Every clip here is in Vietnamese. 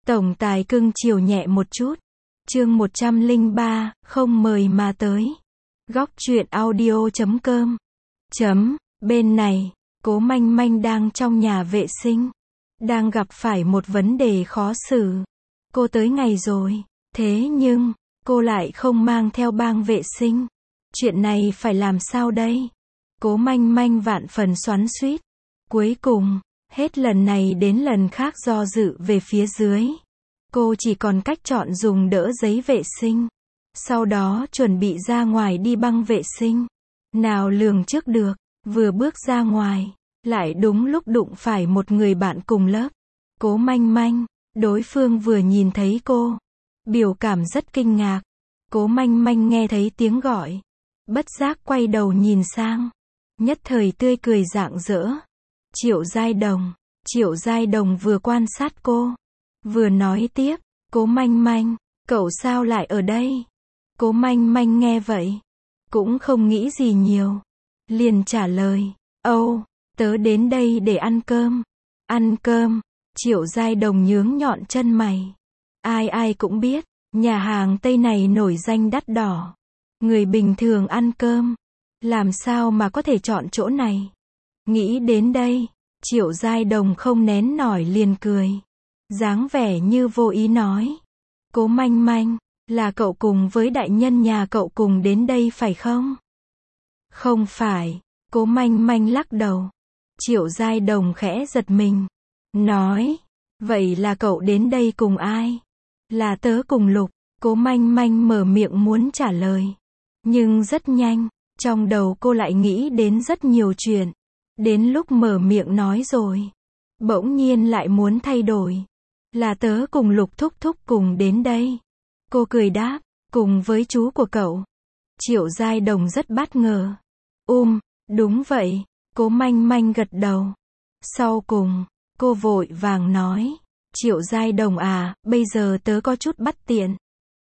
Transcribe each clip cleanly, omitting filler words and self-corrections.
Tổng tài cưng chiều nhẹ một chút. Chương 103, không mời mà tới. Góc truyện audio.com. Bên này, Cố Manh Manh đang trong nhà vệ sinh. Đang gặp phải một vấn đề khó xử. Cô tới ngày rồi, thế nhưng, cô lại không mang theo băng vệ sinh. Chuyện này phải làm sao đây? Cố Manh Manh vạn phần xoắn xuýt. Cuối cùng, hết lần này đến lần khác do dự về phía dưới. Cô chỉ còn cách chọn dùng đỡ giấy vệ sinh. Sau đó chuẩn bị ra ngoài đi băng vệ sinh. Nào lường trước được, vừa bước ra ngoài, lại đúng lúc đụng phải một người bạn cùng lớp. Cố Manh Manh, đối phương vừa nhìn thấy cô, biểu cảm rất kinh ngạc. Cố Manh Manh nghe thấy tiếng gọi, bất giác quay đầu nhìn sang, nhất thời tươi cười rạng rỡ. Triệu Giai Đồng. Triệu Giai Đồng vừa quan sát cô, vừa nói tiếp, Cố Manh Manh, cậu sao lại ở đây? Cố Manh Manh nghe vậy, cũng không nghĩ gì nhiều, liền trả lời, tớ đến đây để ăn cơm. Ăn cơm? Triệu Giai Đồng nhướng nhọn chân mày. Ai cũng biết, nhà hàng Tây này nổi danh đắt đỏ. Người bình thường ăn cơm, làm sao mà có thể chọn chỗ này? Nghĩ đến đây, Triệu Giai Đồng không nén nổi liền cười. Dáng vẻ như vô ý nói. Cố Manh Manh, là cậu cùng với đại nhân nhà cậu cùng đến đây phải không? Không phải. Cố Manh Manh lắc đầu. Triệu Giai Đồng khẽ giật mình. Nói, vậy là cậu đến đây cùng ai? Là tớ cùng Lục. Cố Manh Manh mở miệng muốn trả lời. Nhưng rất nhanh, trong đầu cô lại nghĩ đến rất nhiều chuyện. Đến lúc mở miệng nói rồi, bỗng nhiên lại muốn thay đổi. Là tớ cùng Lục thúc thúc cùng đến đây. Cô cười đáp, cùng với chú của cậu. Triệu Giai Đồng rất bất ngờ. Đúng vậy. Cố Manh Manh gật đầu. Sau cùng, cô vội vàng nói, Triệu Giai Đồng à, bây giờ tớ có chút bất tiện.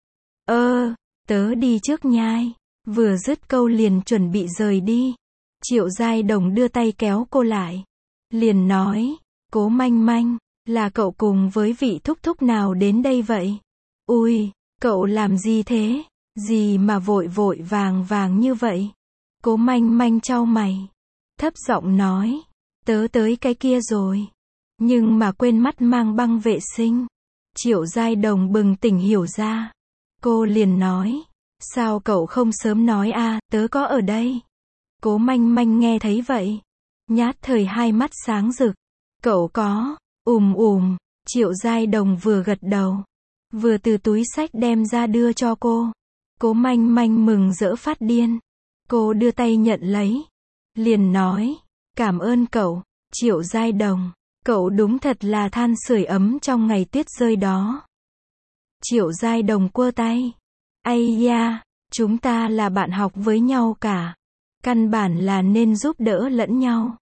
Tớ đi trước nhai. Vừa dứt câu liền chuẩn bị rời đi. Triệu Giai Đồng đưa tay kéo cô lại. Liền nói, Cố Manh Manh, là cậu cùng với vị thúc thúc nào đến đây vậy? Ui, cậu làm gì thế? Gì mà vội vội vàng như vậy? Cố Manh Manh chau mày, thấp giọng nói, tớ tới cái kia rồi. Nhưng mà quên mất mang băng vệ sinh. Triệu Giai Đồng bừng tỉnh hiểu ra. Cô liền nói, sao cậu không sớm nói à, tớ có ở đây. Cố Manh Manh nghe thấy vậy, nhát thời hai mắt sáng rực. Cậu có? Triệu Giai Đồng vừa gật đầu, vừa từ túi xách đem ra đưa cho cô. Cố Manh Manh mừng rỡ phát điên. Cô đưa tay nhận lấy, liền nói, cảm ơn cậu. Triệu Giai Đồng, cậu đúng thật là than sưởi ấm trong ngày tuyết rơi đó. Triệu Giai Đồng quơ tay. Ây da, chúng ta là bạn học với nhau cả. Căn bản là nên giúp đỡ lẫn nhau.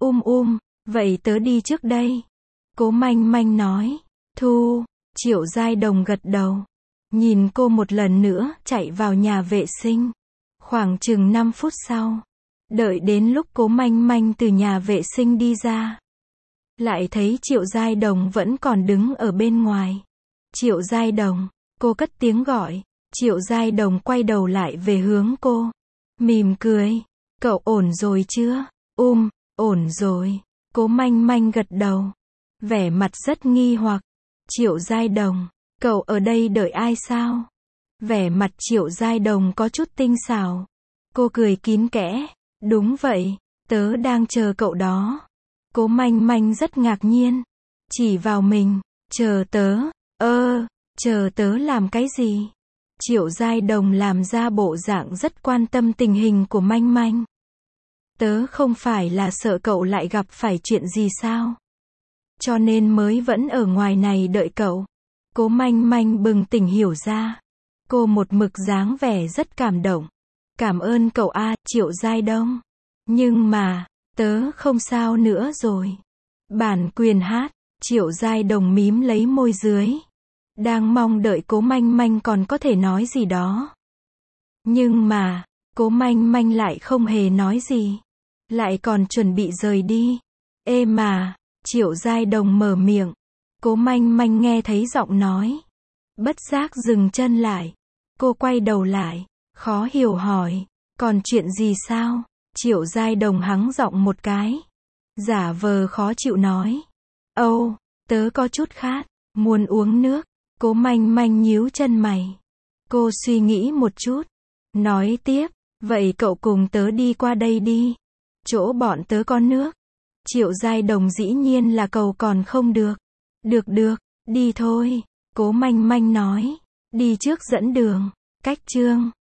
Vậy tớ đi trước đây. Cố Manh Manh nói. Thu. Triệu Giai Đồng gật đầu, nhìn cô một lần nữa chạy vào nhà vệ sinh. Khoảng chừng 5 phút sau, đợi đến lúc Cố Manh Manh từ nhà vệ sinh đi ra, lại thấy Triệu Giai Đồng vẫn còn đứng ở bên ngoài. Triệu Giai Đồng, cô cất tiếng gọi. Triệu Giai Đồng quay đầu lại về hướng cô, mỉm cười. Cậu ổn rồi chưa? Ổn rồi. Cố Manh Manh gật đầu, vẻ mặt rất nghi hoặc. Triệu Giai Đồng, cậu ở đây đợi ai sao? Vẻ mặt Triệu Giai Đồng có chút tinh xảo. Cô cười kín kẽ. Đúng vậy, tớ đang chờ cậu đó. Cố Manh Manh rất ngạc nhiên, chỉ vào mình. Chờ tớ? Chờ tớ làm cái gì? Triệu Giai Đồng làm ra bộ dạng rất quan tâm tình hình của Manh Manh. Tớ không phải là sợ cậu lại gặp phải chuyện gì sao? Cho nên mới vẫn ở ngoài này đợi cậu. Cố Manh Manh bừng tỉnh hiểu ra. Cô một mực dáng vẻ rất cảm động. Cảm ơn cậu a, Triệu Giai Đồng. Nhưng mà, tớ không sao nữa rồi. Bản quyền hát. Triệu Giai Đồng mím lấy môi dưới, đang mong đợi Cố Manh Manh còn có thể nói gì đó. Nhưng mà, Cố Manh Manh lại không hề nói gì. Lại còn chuẩn bị rời đi. Ê mà, Triệu Giai Đồng mở miệng. Cố Manh Manh nghe thấy giọng nói. Bất giác dừng chân lại. Cô quay đầu lại. Khó hiểu hỏi. Còn chuyện gì sao? Triệu Giai Đồng hắng giọng một cái. Giả vờ khó chịu nói. Âu, tớ có chút khát. Muốn uống nước. Cố Manh Manh nhíu chân mày. Cô suy nghĩ một chút. Nói tiếp. Vậy cậu cùng tớ đi qua đây đi. Chỗ bọn tớ có nước. Triệu Giai Đồng dĩ nhiên là cầu còn không được. Được, đi thôi. Cố Manh Manh nói. Đi trước dẫn đường. Cách chương